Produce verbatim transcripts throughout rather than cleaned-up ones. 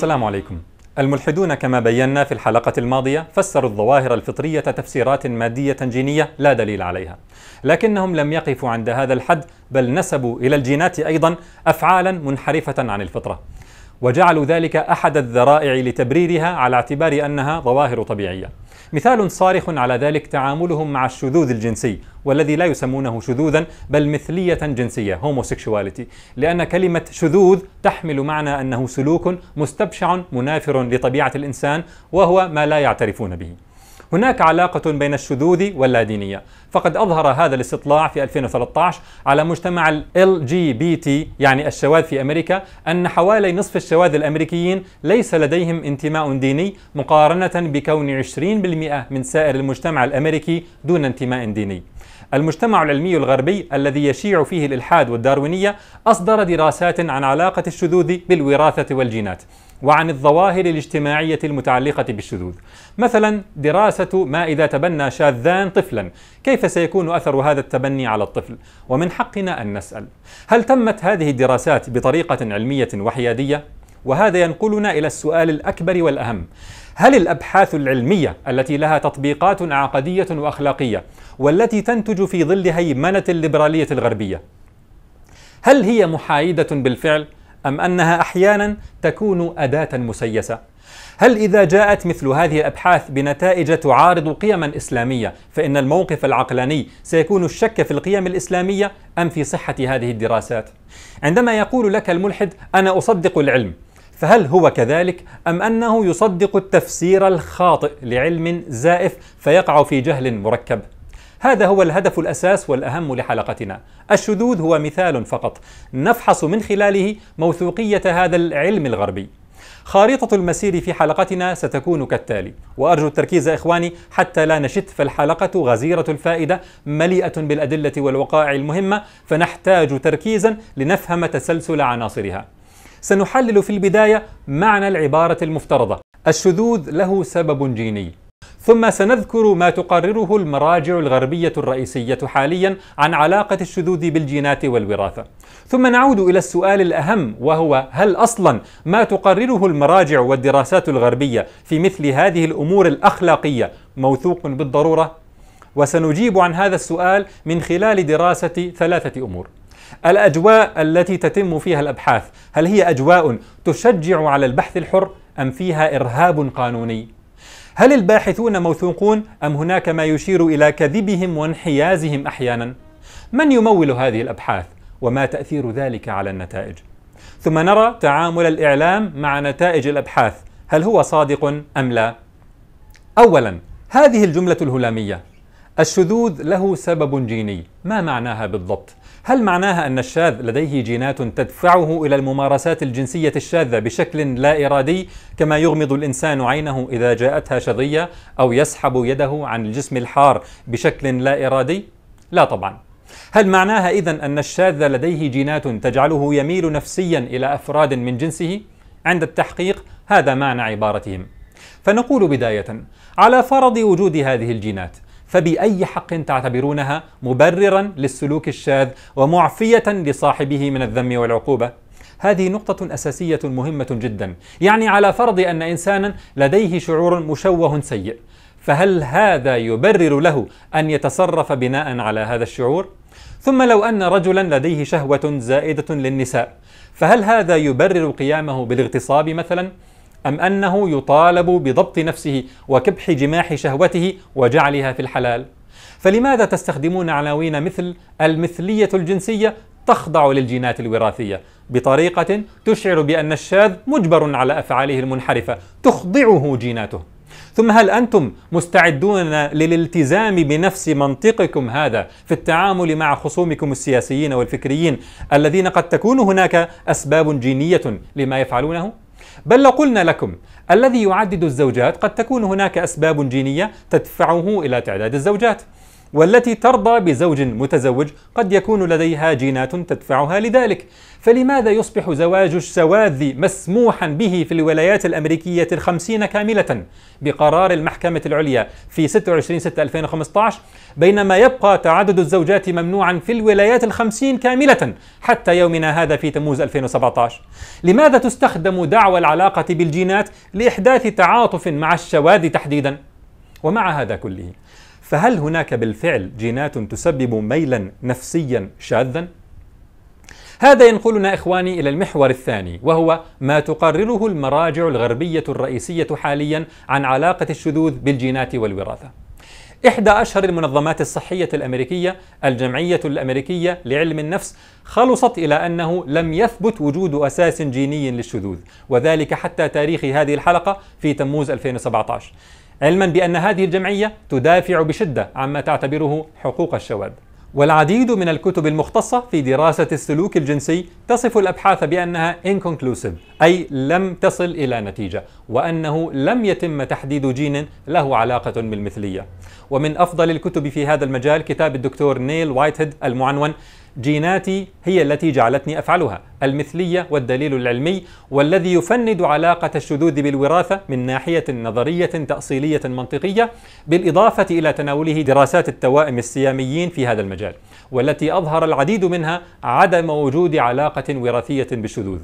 السلام عليكم. الملحدون كما بينا في الحلقة الماضية فسروا الظواهر الفطرية تفسيرات مادية جينية لا دليل عليها، لكنهم لم يقفوا عند هذا الحد، بل نسبوا إلى الجينات أيضا أفعالا منحرفة عن الفطرة، وجعلوا ذلك أحد الذرائع لتبريرها على اعتبار أنها ظواهر طبيعية. مثال صارخ على ذلك تعاملهم مع الشذوذ الجنسي، والذي لا يسمونه شذوذا بل مثلية جنسية homosexuality، لأن كلمة شذوذ تحمل معنى أنه سلوك مستبشع منافر لطبيعة الإنسان، وهو ما لا يعترفون به. هناك علاقة بين الشذوذ واللادينية، فقد أظهر هذا الاستطلاع في ألفين وثلاثة عشر على مجتمع ال إل جي بي تي يعني الشواذ في أمريكا أن حوالي نصف الشواذ الأمريكيين ليس لديهم انتماء ديني، مقارنة بكون عشرين بالمئة من سائر المجتمع الأمريكي دون انتماء ديني. المجتمع العلمي الغربي الذي يشيع فيه الإلحاد والداروينية أصدر دراسات عن علاقة الشذوذ بالوراثة والجينات، وعن الظواهر الاجتماعية المتعلقة بالشذوذ. مثلا دراسة ما إذا تبنى شاذان طفلا، كيف سيكون أثر هذا التبني على الطفل؟ ومن حقنا أن نسأل: هل تمت هذه الدراسات بطريقة علمية وحيادية؟ وهذا ينقلنا إلى السؤال الأكبر والأهم: هل الأبحاث العلمية التي لها تطبيقات عقدية وأخلاقية والتي تنتج في ظل هيمنة الليبرالية الغربية، هل هي محايدة بالفعل، أم أنها أحيانا تكون أداة مسيسة؟ هل إذا جاءت مثل هذه الأبحاث بنتائج تعارض قيما إسلامية فإن الموقف العقلاني سيكون الشك في القيم الإسلامية أم في صحة هذه الدراسات؟ عندما يقول لك الملحد أنا أصدق العلم، فهل هو كذلك أم أنه يصدق التفسير الخاطئ لعلم زائف فيقع في جهل مركب؟ هذا هو الهدف الأساس والأهم لحلقتنا. الشذوذ هو مثال فقط نفحص من خلاله موثوقية هذا العلم الغربي. خارطة المسير في حلقتنا ستكون كالتالي، وأرجو التركيز إخواني حتى لا نشت، فالحلقة غزيرة الفائدة مليئة بالأدلة والوقائع المهمة، فنحتاج تركيزا لنفهم تسلسل عناصرها. سنحلل في البداية معنى العبارة المفترضة: الشذوذ له سبب جيني، ثم سنذكر ما تقرره المراجع الغربية الرئيسية حاليا عن علاقة الشذوذ بالجينات والوراثة، ثم نعود إلى السؤال الأهم، وهو هل أصلا ما تقرره المراجع والدراسات الغربية في مثل هذه الأمور الأخلاقية موثوق بالضرورة؟ وسنجيب عن هذا السؤال من خلال دراسة ثلاثة أمور: الأجواء التي تتم فيها الأبحاث، هل هي أجواء تشجع على البحث الحر أم فيها إرهاب قانوني؟ هل الباحثون موثوقون أم هناك ما يشير إلى كذبهم وانحيازهم أحيانا؟ من يمول هذه الأبحاث وما تأثير ذلك على النتائج؟ ثم نرى تعامل الإعلام مع نتائج الأبحاث، هل هو صادق أم لا؟ أولا، هذه الجملة الهلامية: الشذوذ له سبب جيني، ما معناها بالضبط؟ هل معناها أن الشاذ لديه جينات تدفعه إلى الممارسات الجنسية الشاذة بشكل لا إرادي، كما يغمض الإنسان عينه إذا جاءتها شظية، أو يسحب يده عن الجسم الحار بشكل لا إرادي؟ لا طبعا. هل معناها إذن أن الشاذ لديه جينات تجعله يميل نفسيا إلى أفراد من جنسه؟ عند التحقيق هذا معنى عبارتهم. فنقول بداية: على فرض وجود هذه الجينات، فبأي حق تعتبرونها مبررا للسلوك الشاذ ومعفية لصاحبه من الذم والعقوبة؟ هذه نقطة أساسية مهمة جدا. يعني على فرض أن إنسانا لديه شعور مشوه سيء، فهل هذا يبرر له أن يتصرف بناء على هذا الشعور؟ ثم لو أن رجلا لديه شهوة زائدة للنساء، فهل هذا يبرر قيامه بالاغتصاب مثلا؟ أم أنه يطالب بضبط نفسه وكبح جماح شهوته وجعلها في الحلال؟ فلماذا تستخدمون عناوين مثل المثلية الجنسية تخضع للجينات الوراثية بطريقة تشعر بأن الشاذ مجبر على أفعاله المنحرفة تخضعه جيناته؟ ثم هل أنتم مستعدون للالتزام بنفس منطقكم هذا في التعامل مع خصومكم السياسيين والفكريين الذين قد تكون هناك أسباب جينية لما يفعلونه؟ بل لو قلنا لكم الذي يعدد الزوجات قد تكون هناك أسباب جينية تدفعه إلى تعداد الزوجات، والتي ترضى بزوج متزوج قد يكون لديها جينات تدفعها لذلك. فلماذا يصبح زواج الشواذ مسموحا به في الولايات الأمريكية الخمسين كاملة بقرار المحكمة العليا في ستة وعشرين ستة ألفين وخمسة عشر، بينما يبقى تعدد الزوجات ممنوعا في الولايات الخمسين كاملة حتى يومنا هذا في تموز ألفين وسبعة عشر؟ لماذا تستخدم دعوى العلاقة بالجينات لإحداث تعاطف مع الشواذ تحديدا؟ ومع هذا كله، فهل هناك بالفعل جينات تسبب ميلا نفسيا شاذا؟ هذا ينقلنا إخواني إلى المحور الثاني، وهو ما تقرره المراجع الغربية الرئيسية حاليا عن علاقة الشذوذ بالجينات والوراثة. إحدى أشهر المنظمات الصحية الأمريكية، الجمعية الأمريكية لعلم النفس، خلصت إلى أنه لم يثبت وجود أساس جيني للشذوذ، وذلك حتى تاريخ هذه الحلقة في تموز ألفين وسبعة عشر، علما بأن هذه الجمعية تدافع بشدة عما تعتبره حقوق الشواذ. والعديد من الكتب المختصة في دراسة السلوك الجنسي تصف الأبحاث بأنها inconclusive، أي لم تصل إلى نتيجة، وأنه لم يتم تحديد جين له علاقة بالمثلية. ومن أفضل الكتب في هذا المجال كتاب الدكتور نيل وايتهيد المعنون جيناتي هي التي جعلتني أفعلها، المثلية والدليل العلمي، والذي يفند علاقة الشذوذ بالوراثة من ناحية نظرية تأصيلية منطقية، بالإضافة إلى تناوله دراسات التوائم السياميين في هذا المجال، والتي أظهر العديد منها عدم وجود علاقة وراثية بالشذوذ،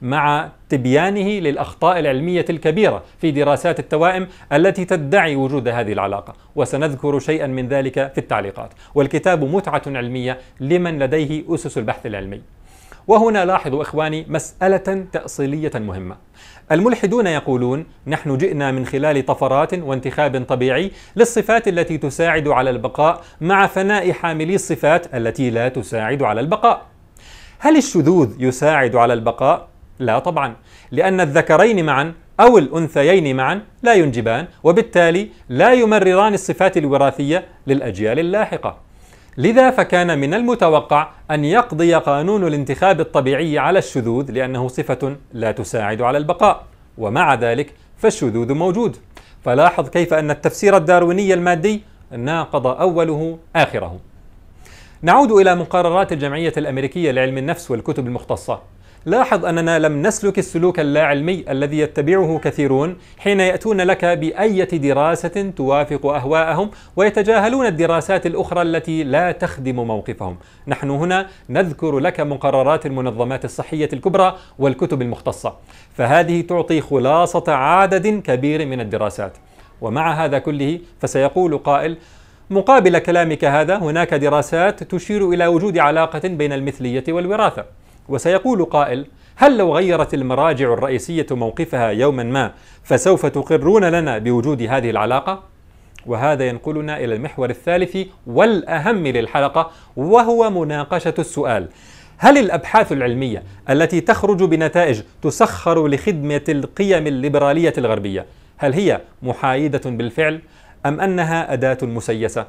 مع تبيانه للأخطاء العلمية الكبيرة في دراسات التوائم التي تدعي وجود هذه العلاقة، وسنذكر شيئا من ذلك في التعليقات. والكتاب متعة علمية لمن لديه أسس البحث العلمي. وهنا لاحظوا إخواني مسألة تأصيلية مهمة. الملحدون يقولون نحن جئنا من خلال طفرات وانتخاب طبيعي للصفات التي تساعد على البقاء مع فناء حاملي الصفات التي لا تساعد على البقاء. هل الشذوذ يساعد على البقاء؟ لا طبعا، لأن الذكرين معا أو الأنثيين معا لا ينجبان، وبالتالي لا يمرران الصفات الوراثية للأجيال اللاحقة. لذا فكان من المتوقع أن يقضي قانون الانتخاب الطبيعي على الشذوذ، لأنه صفة لا تساعد على البقاء، ومع ذلك فالشذوذ موجود. فلاحظ كيف أن التفسير الدارويني المادي ناقض أوله آخره. نعود إلى مقررات الجمعية الأمريكية لعلم النفس والكتب المختصة. لاحظ أننا لم نسلك السلوك اللاعلمي الذي يتبعه كثيرون حين يأتون لك بأية دراسة توافق أهواءهم، ويتجاهلون الدراسات الأخرى التي لا تخدم موقفهم. نحن هنا نذكر لك مقررات المنظمات الصحية الكبرى والكتب المختصة، فهذه تعطي خلاصة عدد كبير من الدراسات. ومع هذا كله فسيقول قائل مقابل كلامك هذا هناك دراسات تشير إلى وجود علاقة بين المثلية والوراثة. وسيقول قائل هل لو غيرت المراجع الرئيسية موقفها يوما ما فسوف تقرون لنا بوجود هذه العلاقة؟ وهذا ينقلنا إلى المحور الثالث والأهم للحلقة، وهو مناقشة السؤال: هل الأبحاث العلمية التي تخرج بنتائج تسخر لخدمة القيم الليبرالية الغربية هل هي محايدة بالفعل أم أنها أداة مسيسة؟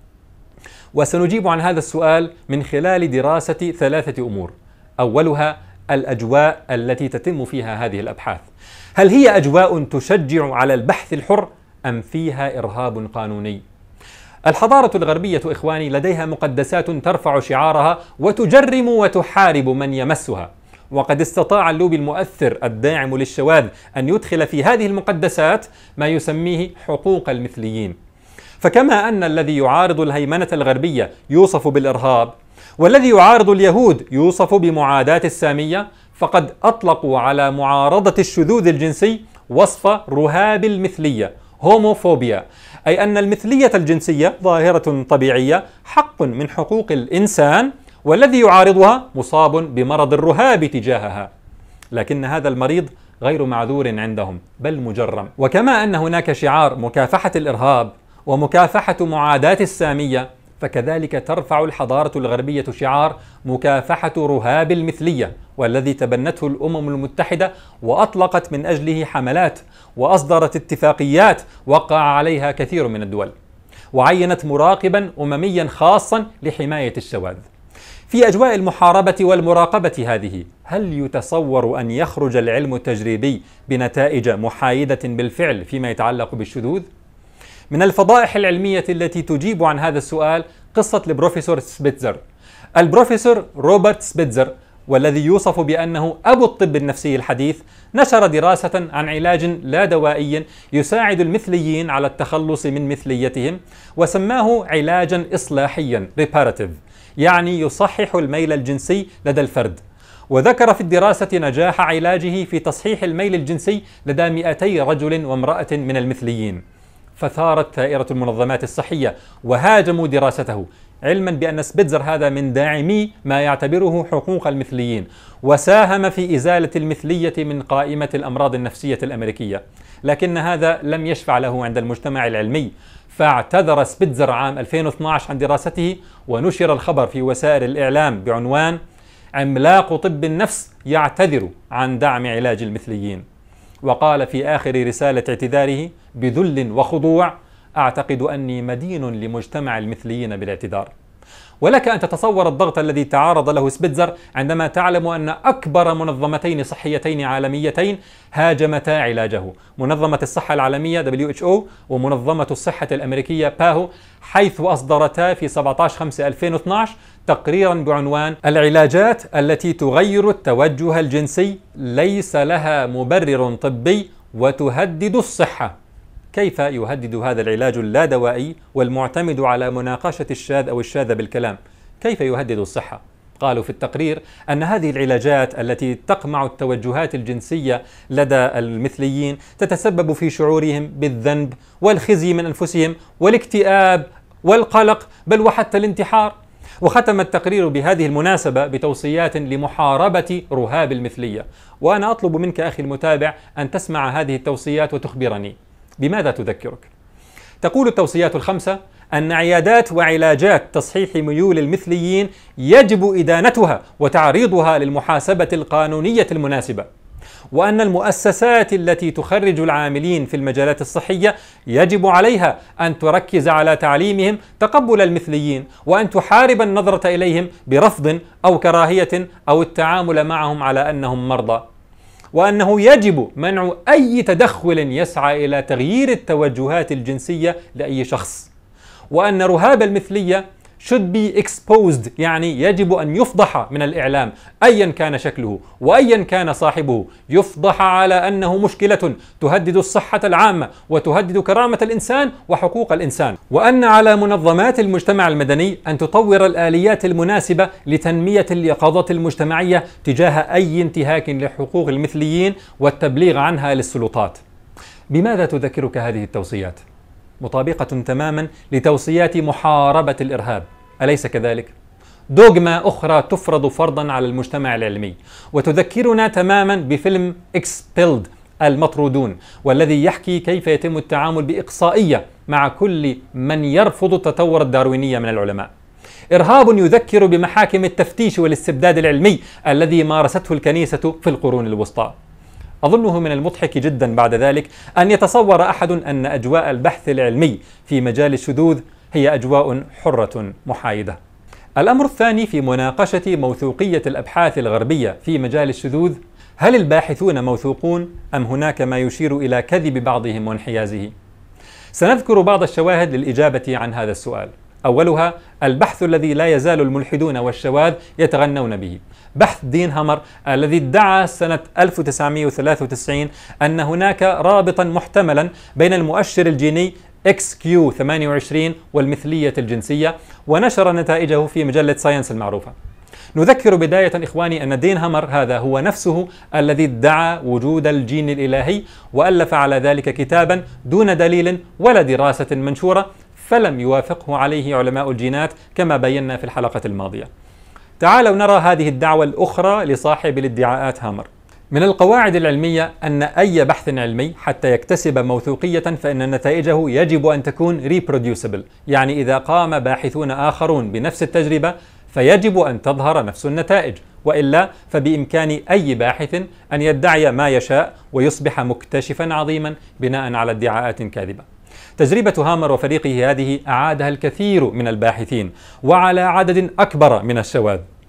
وسنجيب عن هذا السؤال من خلال دراسة ثلاثة أمور. أولها الأجواء التي تتم فيها هذه الأبحاث، هل هي أجواء تشجع على البحث الحر أم فيها إرهاب قانوني؟ الحضارة الغربية إخواني لديها مقدسات ترفع شعارها وتجرم وتحارب من يمسها، وقد استطاع اللوبي المؤثر الداعم للشواذ أن يدخل في هذه المقدسات ما يسميه حقوق المثليين. فكما أن الذي يعارض الهيمنة الغربية يوصف بالإرهاب، والذي يعارض اليهود يوصف بمعاداة السامية، فقد أطلقوا على معارضة الشذوذ الجنسي وصف رهاب المثلية هوموفوبيا، أي أن المثلية الجنسية ظاهرة طبيعية حق من حقوق الإنسان، والذي يعارضها مصاب بمرض الرهاب تجاهها. لكن هذا المريض غير معذور عندهم بل مجرم. وكما أن هناك شعار مكافحة الإرهاب ومكافحة معاداة السامية، فكذلك ترفع الحضارة الغربية شعار مكافحة رهاب المثلية، والذي تبنته الأمم المتحدة وأطلقت من أجله حملات وأصدرت اتفاقيات وقع عليها كثير من الدول، وعينت مراقبا أمميا خاصا لحماية الشواذ. في أجواء المحاربة والمراقبة هذه، هل يتصور أن يخرج العلم التجريبي بنتائج محايدة بالفعل فيما يتعلق بالشذوذ؟ من الفضائح العلمية التي تجيب عن هذا السؤال قصة البروفيسور سبيتزر. البروفيسور روبرت سبيتزر، والذي يوصف بأنه أبو الطب النفسي الحديث، نشر دراسة عن علاج لا دوائي يساعد المثليين على التخلص من مثليتهم، وسماه علاجا إصلاحيا reparative، يعني يصحح الميل الجنسي لدى الفرد. وذكر في الدراسة نجاح علاجه في تصحيح الميل الجنسي لدى مئتي رجل وامرأة من المثليين. فثارت ثائرة المنظمات الصحية وهاجموا دراسته، علما بأن سبيتزر هذا من داعمي ما يعتبره حقوق المثليين، وساهم في إزالة المثلية من قائمة الأمراض النفسية الأمريكية. لكن هذا لم يشفع له عند المجتمع العلمي، فاعتذر سبيتزر عام ألفين واثني عشر عن دراسته، ونشر الخبر في وسائل الإعلام بعنوان عملاق طب النفس يعتذر عن دعم علاج المثليين. وقال في آخر رسالة اعتذاره بذل وخضوع: أعتقد أني مدين لمجتمع المثليين بالاعتذار. ولك أن تتصور الضغط الذي تعرض له سبيتزر عندما تعلم أن أكبر منظمتين صحيتين عالميتين هاجمتا علاجه، منظمة الصحة العالمية دبليو إتش أو ومنظمة الصحة الأمريكية باهو، حيث أصدرتا في سبعة عشر خمسة ألفين واثني عشر تقريرا بعنوان العلاجات التي تغير التوجه الجنسي ليس لها مبرر طبي وتهدد الصحة. كيف يهدد هذا العلاج اللادوائي والمعتمد على مناقشة الشاذ أو الشاذ بالكلام؟ كيف يهدد الصحة؟ قالوا في التقرير أن هذه العلاجات التي تقمع التوجهات الجنسية لدى المثليين تتسبب في شعورهم بالذنب والخزي من أنفسهم والاكتئاب والقلق، بل وحتى الانتحار. وختم التقرير بهذه المناسبة بتوصيات لمحاربة رهاب المثلية. وأنا أطلب منك أخي المتابع أن تسمع هذه التوصيات وتخبرني بماذا تذكرك. تقول التوصيات الخمسة أن عيادات وعلاجات تصحيح ميول المثليين يجب إدانتها وتعريضها للمحاسبة القانونية المناسبة، وأن المؤسسات التي تخرج العاملين في المجالات الصحية يجب عليها أن تركز على تعليمهم تقبل المثليين، وأن تحارب النظرة إليهم برفض أو كراهية أو التعامل معهم على أنهم مرضى، وأنه يجب منع أي تدخل يسعى إلى تغيير التوجهات الجنسية لأي شخص، وأن رهاب المثلية should be exposed، يعني يجب أن يفضح من الإعلام أيا كان شكله وأيا كان صاحبه، يفضح على أنه مشكلة تهدد الصحة العامة وتهدد كرامة الإنسان وحقوق الإنسان، وأن على منظمات المجتمع المدني أن تطور الآليات المناسبة لتنمية اليقظة المجتمعية تجاه أي انتهاك لحقوق المثليين والتبليغ عنها للسلطات. بماذا تذكرك هذه التوصيات؟ مطابقة تماما لتوصيات محاربة الإرهاب، أليس كذلك؟ دوغما أخرى تفرض فرضا على المجتمع العلمي، وتذكرنا تماما بفيلم Expelled المطرودون، والذي يحكي كيف يتم التعامل بإقصائية مع كل من يرفض التطور الدارويني من العلماء. إرهاب يذكر بمحاكم التفتيش والاستبداد العلمي الذي مارسته الكنيسة في القرون الوسطى. أظنه من المضحك جدا بعد ذلك أن يتصور أحد أن أجواء البحث العلمي في مجال الشذوذ هي أجواء حرة محايدة. الأمر الثاني في مناقشة موثوقية الأبحاث الغربية في مجال الشذوذ: هل الباحثون موثوقون أم هناك ما يشير إلى كذب بعضهم وانحيازه؟ سنذكر بعض الشواهد للإجابة عن هذا السؤال. أولها البحث الذي لا يزال الملحدون والشواذ يتغنون به، بحث دين هامر الذي ادعى سنة ألف وتسعمئة وثلاثة وتسعين أن هناك رابطا محتملا بين المؤشر الجيني إكس كيو ثمانية وعشرين والمثلية الجنسية، ونشر نتائجه في مجلة ساينس المعروفة. نذكر بداية إخواني أن دين هامر هذا هو نفسه الذي ادعى وجود الجين الإلهي، وألف على ذلك كتابا دون دليل ولا دراسة منشورة، فلم يوافقه عليه علماء الجينات كما بينا في الحلقة الماضية. تعالوا نرى هذه الدعوة الأخرى لصاحب الادعاءات هامر. من القواعد العلمية أن أي بحث علمي حتى يكتسب موثوقية فإن نتائجه يجب أن تكون reproducible، يعني إذا قام باحثون آخرون بنفس التجربة فيجب أن تظهر نفس النتائج، وإلا فبإمكان أي باحث أن يدعي ما يشاء ويصبح مكتشفا عظيما بناء على ادعاءات كاذبة. تجربة هامر وفريقه هذه أعادها الكثير من الباحثين وعلى عدد أكبر من الشواذ.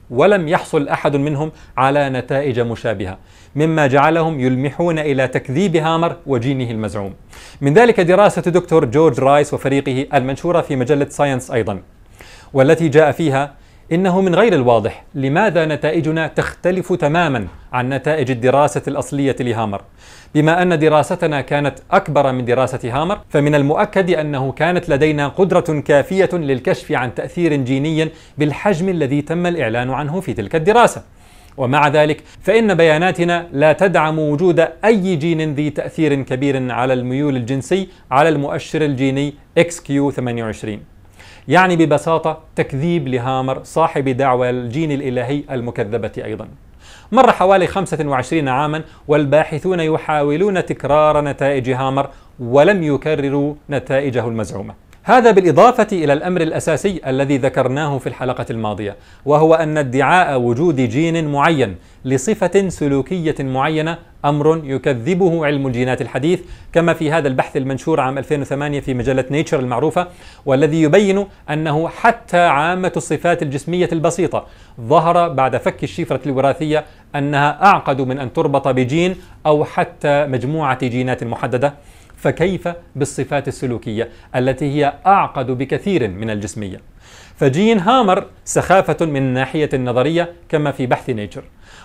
ولم يحصل أحد منهم على نتائج مشابهة، مما جعلهم يلمحون إلى تكذيب هامر وجينه المزعوم. من ذلك دراسة دكتور جورج رايس وفريقه المنشورة في مجلة ساينس أيضا، والتي جاء فيها إنه من غير الواضح لماذا نتائجنا تختلف تماما عن نتائج الدراسة الأصلية لهامر. بما أن دراستنا كانت أكبر من دراسة هامر، فمن المؤكد أنه كانت لدينا قدرة كافية للكشف عن تأثير جيني بالحجم الذي تم الإعلان عنه في تلك الدراسة. ومع ذلك فإن بياناتنا لا تدعم وجود أي جين ذي تأثير كبير على الميول الجنسي على المؤشر الجيني إكس كيو ثمانية وعشرين. يعني ببساطة تكذيب لهامر صاحب دعوى الجين الإلهي المكذبة أيضا. مر حوالي خمسة وعشرين عاما والباحثون يحاولون تكرار نتائج هامر ولم يكرروا نتائجه المزعومة. هذا بالإضافة إلى الأمر الأساسي الذي ذكرناه في الحلقة الماضية، وهو أن ادعاء وجود جين معين لصفة سلوكية معينة أمر يكذبه علم الجينات الحديث، كما في هذا البحث المنشور عام ألفين وثمانية في مجلة نيتشر المعروفة، والذي يبين أنه حتى عامة الصفات الجسمية البسيطة ظهر بعد فك الشفرة الوراثية أنها أعقد من أن تربط بجين أو حتى مجموعة جينات محددة، فكيف بالصفات السلوكية التي هي أعقد بكثير من الجسمية؟ فجين هامر سخافة من الناحية النظرية كما في بحث نيتشر،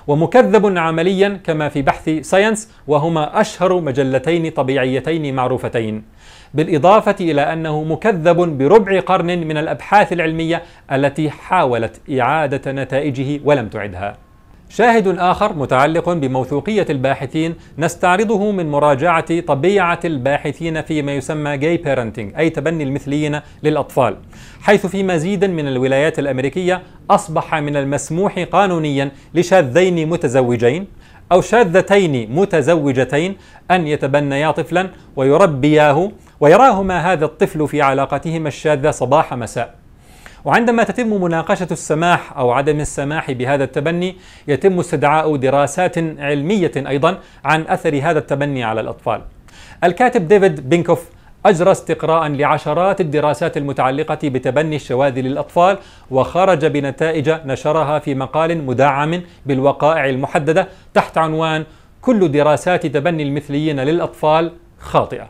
ومكذب عمليا كما في بحث ساينس، وهما أشهر مجلتين طبيعيتين معروفتين، بالإضافة إلى أنه مكذب بربع قرن من الأبحاث العلمية التي حاولت إعادة نتائجه ولم تعدها. شاهد آخر متعلق بموثوقية الباحثين نستعرضه من مراجعة طبيعة الباحثين فيما يسمى جاي بيرنتينج، أي تبني المثليين للأطفال، حيث في مزيد من الولايات الأمريكية أصبح من المسموح قانونيا لشاذين متزوجين أو شاذتين متزوجتين أن يتبنيا طفلا ويربياه ويراهما هذا الطفل في علاقتهما الشاذة صباح مساء. وعندما تتم مناقشة السماح أو عدم السماح بهذا التبني يتم استدعاء دراسات علمية أيضا عن أثر هذا التبني على الأطفال. الكاتب ديفيد بينكوف أجرى استقراء لعشرات الدراسات المتعلقة بتبني الشواذ للأطفال، وخرج بنتائج نشرها في مقال مدعم بالوقائع المحددة تحت عنوان كل دراسات تبني المثليين للأطفال خاطئة.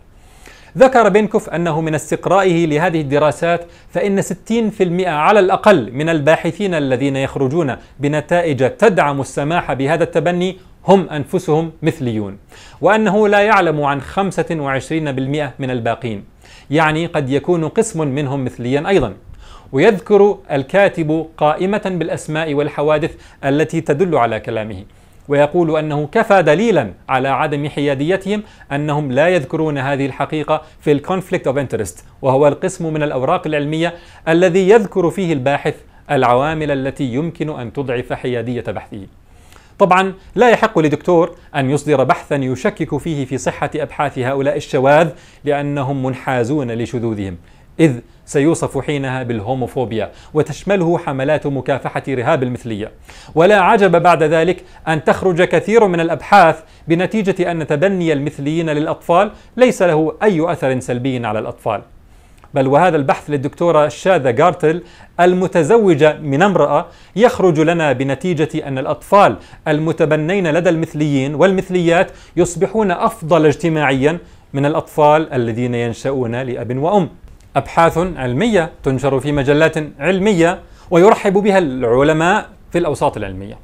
ذكر بينكوف أنه من استقرائه لهذه الدراسات فإن ستين بالمئة على الأقل من الباحثين الذين يخرجون بنتائج تدعم السماح بهذا التبني هم أنفسهم مثليون، وأنه لا يعلم عن خمسة وعشرين بالمئة من الباقين، يعني قد يكون قسم منهم مثليا أيضا. ويذكر الكاتب قائمة بالأسماء والحوادث التي تدل على كلامه، ويقول أنه كفى دليلا على عدم حياديتهم أنهم لا يذكرون هذه الحقيقة في الكونفليكت اوف انترست، وهو القسم من الأوراق العلمية الذي يذكر فيه الباحث العوامل التي يمكن أن تضعف حيادية بحثه. طبعا لا يحق لدكتور أن يصدر بحثا يشكك فيه في صحة أبحاث هؤلاء الشواذ لأنهم منحازون لشذوذهم، إذ سيوصف حينها بالهوموفوبيا وتشمله حملات مكافحة رهاب المثلية. ولا عجب بعد ذلك أن تخرج كثير من الأبحاث بنتيجة أن تبني المثليين للأطفال ليس له أي أثر سلبي على الأطفال. بل وهذا البحث للدكتورة شاذة جارتل المتزوجة من امرأة يخرج لنا بنتيجة أن الأطفال المتبنين لدى المثليين والمثليات يصبحون أفضل اجتماعيا من الأطفال الذين ينشؤون لأب وأم. أبحاث علمية تنشر في مجلات علمية ويرحب بها العلماء في الأوساط العلمية.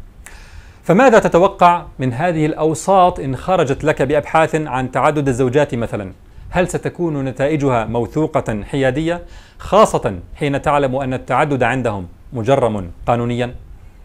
فماذا تتوقع من هذه الأوساط إن خرجت لك بأبحاث عن تعدد الزوجات مثلا؟ هل ستكون نتائجها موثوقة حيادية، خاصة حين تعلم أن التعدد عندهم مجرم قانونيا؟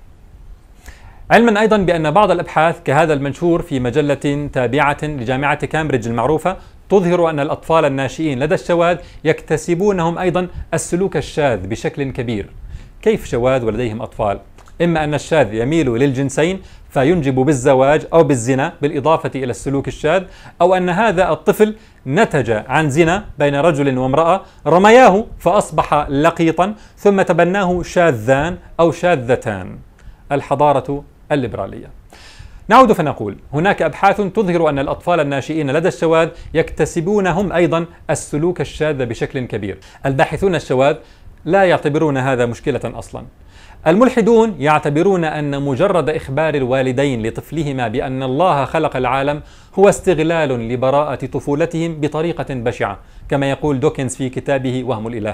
علما أيضا بأن بعض الأبحاث كهذا المنشور في مجلة تابعة لجامعة كامبريدج المعروفة تظهر أن الأطفال الناشئين لدى الشواذ يكتسبونهم أيضا السلوك الشاذ بشكل كبير. كيف شواذ ولديهم أطفال؟ إما أن الشاذ يميل للجنسين فينجب بالزواج أو بالزنا بالإضافة إلى السلوك الشاذ، أو أن هذا الطفل نتج عن زنا بين رجل وامرأة رمياه فأصبح لقيطا ثم تبناه شاذان أو شاذتان. الحضارة الليبرالية. نعود فنقول هناك أبحاث تظهر أن الأطفال الناشئين لدى الشواذ يكتسبون هم أيضا السلوك الشاذ بشكل كبير. الباحثون الشواذ لا يعتبرون هذا مشكلة أصلا. الملحدون يعتبرون أن مجرد إخبار الوالدين لطفلهما بأن الله خلق العالم هو استغلال لبراءة طفولتهم بطريقة بشعة، كما يقول دوكنز في كتابه وهم الإله.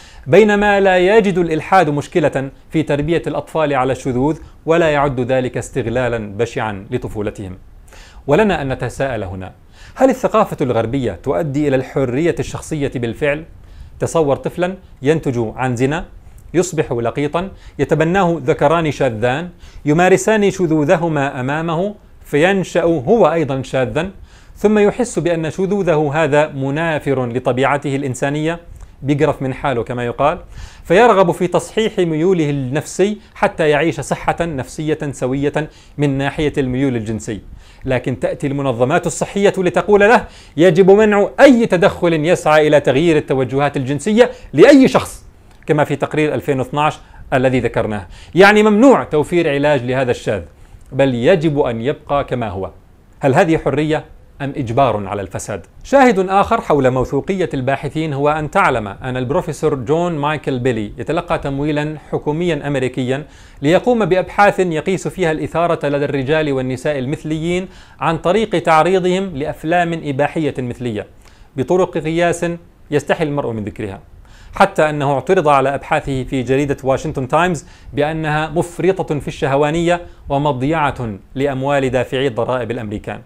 بينما لا يجد الإلحاد مشكلة في تربية الأطفال على الشذوذ، ولا يعد ذلك استغلالا بشعا لطفولتهم. ولنا أن نتساءل هنا: هل الثقافة الغربية تؤدي إلى الحرية الشخصية بالفعل؟ تصور طفلا ينتج عن زنا، يصبح لقيطا، يتبناه ذكران شاذان يمارسان شذوذهما أمامه، فينشأ هو أيضا شاذا، ثم يحس بأن شذوذه هذا منافر لطبيعته الإنسانية، بيقرف من حاله كما يقال، فيرغب في تصحيح ميوله النفسي حتى يعيش صحة نفسية سوية من ناحية الميول الجنسي. لكن تأتي المنظمات الصحية لتقول له يجب منع أي تدخل يسعى إلى تغيير التوجهات الجنسية لأي شخص، كما في تقرير ألفين واثني عشر الذي ذكرناه. يعني ممنوع توفير علاج لهذا الشاذ، بل يجب أن يبقى كما هو. هل هذه حرية أم إجبار على الفساد؟ شاهد آخر حول موثوقية الباحثين هو أن تعلم أن البروفيسور جون مايكل بيلي يتلقى تمويلا حكوميا أمريكيا ليقوم بأبحاث يقيس فيها الإثارة لدى الرجال والنساء المثليين عن طريق تعريضهم لأفلام إباحية مثلية بطرق قياس يستحي المرء من ذكرها، حتى أنه اعترض على أبحاثه في جريدة واشنطن تايمز بأنها مفرطة في الشهوانية ومضيعة لأموال دافعي الضرائب الأمريكان.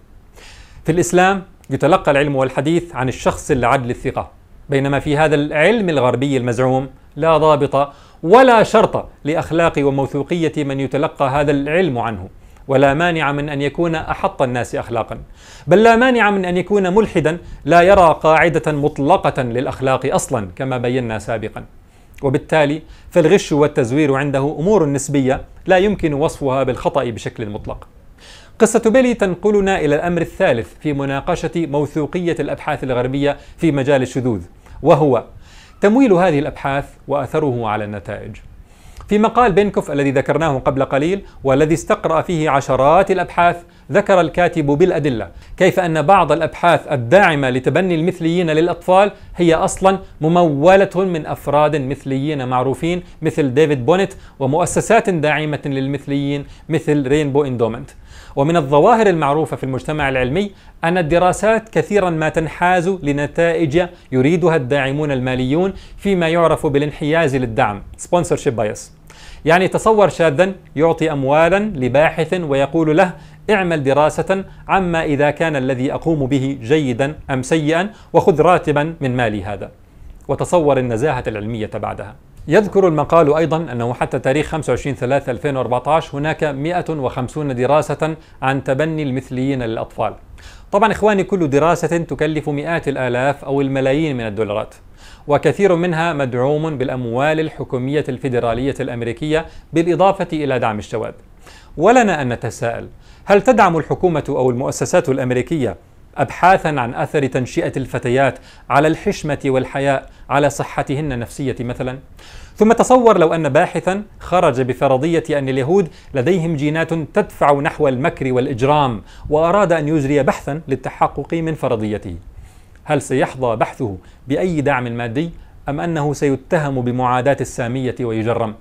في الإسلام يتلقى العلم والحديث عن الشخص العدل الثقة، بينما في هذا العلم الغربي المزعوم لا ضابط ولا شرط لأخلاق وموثوقية من يتلقى هذا العلم عنه، ولا مانع من أن يكون أحط الناس أخلاقا، بل لا مانع من أن يكون ملحدا لا يرى قاعدة مطلقة للأخلاق أصلا كما بينا سابقا. وبالتالي فالغش والتزوير عنده أمور نسبية لا يمكن وصفها بالخطأ بشكل مطلق. قصة بيلي تنقلنا إلى الأمر الثالث في مناقشة موثوقية الأبحاث الغربية في مجال الشذوذ، وهو تمويل هذه الأبحاث وأثره على النتائج. في مقال بينكوف الذي ذكرناه قبل قليل والذي استقرأ فيه عشرات الأبحاث، ذكر الكاتب بالأدلة كيف أن بعض الأبحاث الداعمة لتبني المثليين للأطفال هي أصلا ممولة من أفراد مثليين معروفين مثل ديفيد بونيت، ومؤسسات داعمة للمثليين مثل رينبو إندومنت. ومن الظواهر المعروفة في المجتمع العلمي أن الدراسات كثيرا ما تنحاز لنتائج يريدها الداعمون الماليون فيما يعرف بالانحياز للدعم sponsorship bias. يعني تصور شاذا يعطي أموالا لباحث ويقول له اعمل دراسة عما إذا كان الذي أقوم به جيدا أم سيئا، وخذ راتبا من مالي هذا، وتصور النزاهة العلمية بعدها. يذكر المقال أيضا أنه حتى تاريخ خمسة وعشرين ثلاثة ألفين وأربعة عشر هناك مئة وخمسين دراسة عن تبني المثليين للأطفال. طبعا إخواني، كل دراسة تكلف مئات الآلاف أو الملايين من الدولارات، وكثير منها مدعوم بالأموال الحكومية الفيدرالية الأمريكية بالإضافة إلى دعم الشباب. ولنا أن نتساءل: هل تدعم الحكومة أو المؤسسات الأمريكية أبحاثا عن أثر تنشئة الفتيات على الحشمة والحياء على صحتهن النفسية مثلا؟ ثم تصور لو أن باحثا خرج بفرضية أن اليهود لديهم جينات تدفع نحو المكر والإجرام، وأراد أن يجري بحثا للتحقق من فرضيته، هل سيحظى بحثه بأي دعم مادي أم أنه سيتهم بمعاداة السامية ويجرم؟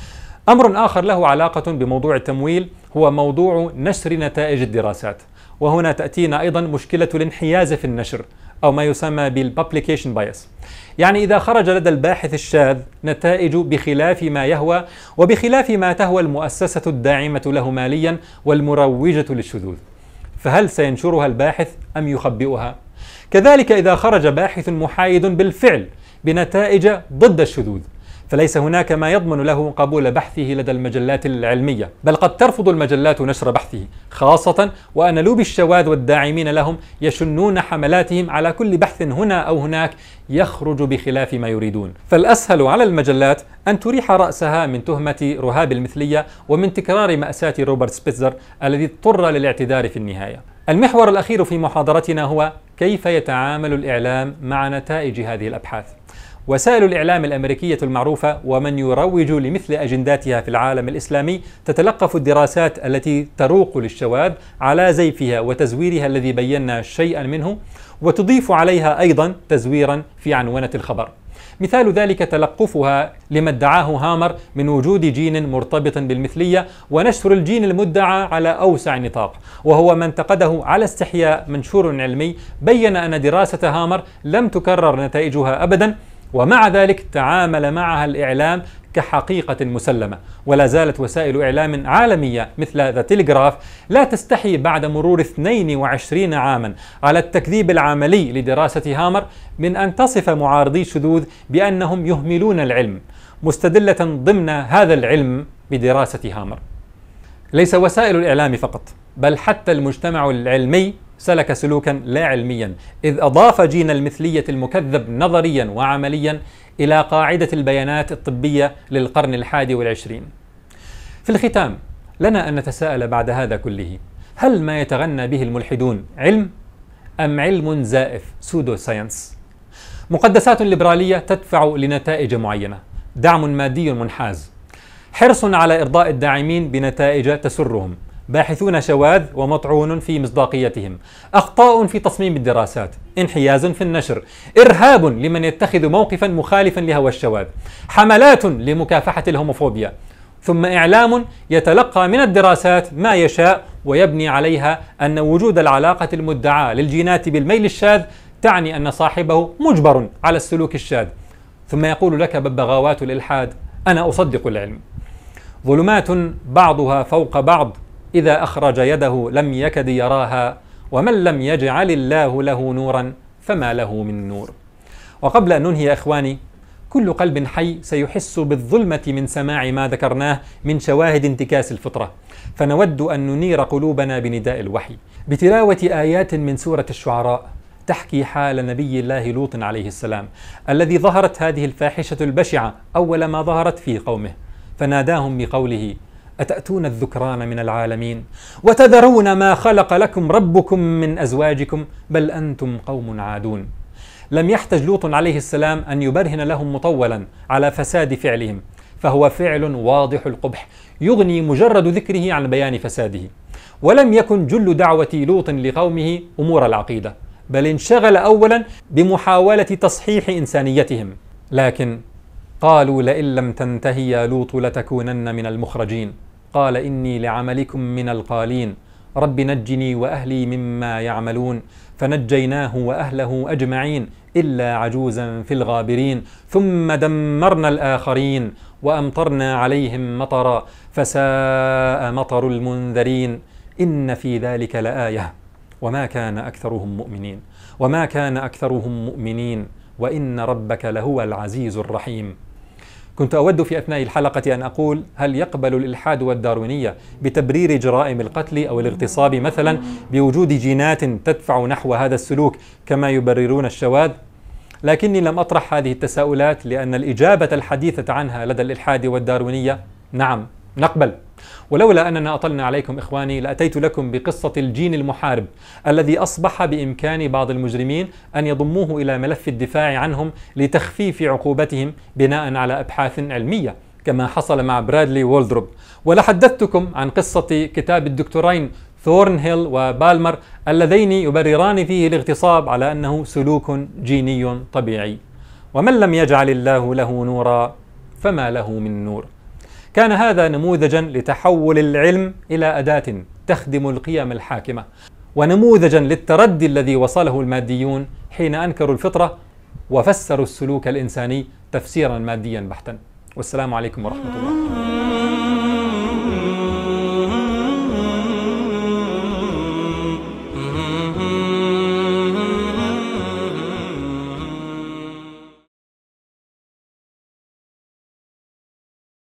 أمر آخر له علاقة بموضوع التمويل هو موضوع نشر نتائج الدراسات، وهنا تأتينا أيضا مشكلة الانحياز في النشر أو ما يسمى بالpublication bias. يعني إذا خرج لدى الباحث الشاذ نتائج بخلاف ما يهوى وبخلاف ما تهوى المؤسسة الداعمة له ماليا والمروجة للشذوذ، فهل سينشرها الباحث أم يخبئها؟ كذلك إذا خرج باحث محايد بالفعل بنتائج ضد الشذوذ، فليس هناك ما يضمن له قبول بحثه لدى المجلات العلمية، بل قد ترفض المجلات نشر بحثه، خاصة وأن لوبي الشواذ والداعمين لهم يشنون حملاتهم على كل بحث هنا أو هناك يخرج بخلاف ما يريدون. فالأسهل على المجلات أن تريح رأسها من تهمة رهاب المثلية ومن تكرار مأساة روبرت سبيتزر الذي اضطر للاعتذار في النهاية. المحور الأخير في محاضرتنا هو كيف يتعامل الإعلام مع نتائج هذه الأبحاث. وسائل الإعلام الأمريكية المعروفة ومن يروج لمثل أجنداتها في العالم الإسلامي تتلقف الدراسات التي تروق للشواذ على زيفها وتزويرها الذي بينا شيئا منه، وتضيف عليها أيضا تزويرا في عنونة الخبر. مثال ذلك تلقفها لما ادعاه هامر من وجود جين مرتبط بالمثلية ونشر الجين المدعى على أوسع نطاق، وهو ما انتقده على استحياء منشور علمي بين أن دراسة هامر لم تكرر نتائجها أبدا، ومع ذلك تعامل معها الإعلام كحقيقة مسلمة. ولا زالت وسائل إعلام عالمية مثل ذا تيليغراف لا تستحي بعد مرور اثنين وعشرين عاما على التكذيب العملي لدراسة هامر من أن تصف معارضي الشذوذ بأنهم يهملون العلم، مستدلة ضمن هذا العلم بدراسة هامر. ليس وسائل الإعلام فقط، بل حتى المجتمع العلمي سلك سلوكا لا علميا، إذ أضاف جين المثلية المكذب نظريا وعمليا إلى قاعدة البيانات الطبية للقرن الحادي والعشرين. في الختام لنا أن نتساءل بعد هذا كله: هل ما يتغنى به الملحدون علم أم علم زائف سودو ساينس؟ مقدسات ليبرالية تدفع لنتائج معينة، دعم مادي منحاز، حرص على إرضاء الداعمين بنتائج تسرهم، باحثون شواذ ومطعون في مصداقيتهم، أخطاء في تصميم الدراسات، انحياز في النشر، إرهاب لمن يتخذ موقفا مخالفا لهوى الشواذ، حملات لمكافحة الهوموفوبيا، ثم إعلام يتلقى من الدراسات ما يشاء ويبني عليها أن وجود العلاقة المدعاة للجينات بالميل الشاذ تعني أن صاحبه مجبر على السلوك الشاذ، ثم يقول لك ببغاوات الإلحاد: أنا أصدق العلم. ظلمات بعضها فوق بعض، إذا أخرج يده لم يكد يراها، ومن لم يجعل الله له نورا فما له من نور. وقبل أن ننهي إخواني، كل قلب حي سيحس بالظلمة من سماع ما ذكرناه من شواهد انتكاس الفطرة، فنود أن ننير قلوبنا بنداء الوحي بتلاوة آيات من سورة الشعراء تحكي حال نبي الله لوط عليه السلام، الذي ظهرت هذه الفاحشة البشعة أول ما ظهرت في قومه، فناداهم بقوله: أتأتون الذكران من العالمين وتذرون ما خلق لكم ربكم من أزواجكم بل أنتم قوم عادون. لم يحتج لوط عليه السلام أن يبرهن لهم مطولا على فساد فعلهم، فهو فعل واضح القبح يغني مجرد ذكره عن بيان فساده. ولم يكن جل دعوة لوط لقومه أمور العقيدة، بل انشغل أولا بمحاولة تصحيح إنسانيتهم، لكن قالوا: لئن لم تنتهي يا لوط لتكونن من المخرجين، قال إني لعملكم من القالين، رب نجني وأهلي مما يعملون، فنجيناه وأهله أجمعين إلا عجوزا في الغابرين، ثم دمرنا الآخرين وأمطرنا عليهم مطرا فساء مطر المنذرين، إن في ذلك لآية وما كان أكثرهم مؤمنين وما كان أكثرهم مؤمنين وإن ربك لهو العزيز الرحيم. كنت أود في أثناء الحلقة أن أقول: هل يقبل الإلحاد والداروينية بتبرير جرائم القتل أو الاغتصاب مثلا بوجود جينات تدفع نحو هذا السلوك كما يبررون الشواذ؟ لكني لم أطرح هذه التساؤلات، لأن الإجابة الحديثة عنها لدى الإلحاد والداروينية نعم، نقبل. ولولا أننا أطلنا عليكم إخواني لأتيت لكم بقصة الجين المحارب الذي أصبح بإمكان بعض المجرمين أن يضموه إلى ملف الدفاع عنهم لتخفيف عقوبتهم بناء على أبحاث علمية، كما حصل مع برادلي وولدروب. ولحدثتكم عن قصة كتاب الدكتورين ثورنهيل وبالمر اللذين يبرران فيه الاغتصاب على أنه سلوك جيني طبيعي. ومن لم يجعل الله له نورا فما له من نور. كان هذا نموذجا لتحول العلم إلى أداة تخدم القيم الحاكمة، ونموذجا للتردي الذي وصله الماديون حين أنكروا الفطرة وفسروا السلوك الإنساني تفسيرا ماديا بحتا. والسلام عليكم ورحمة الله.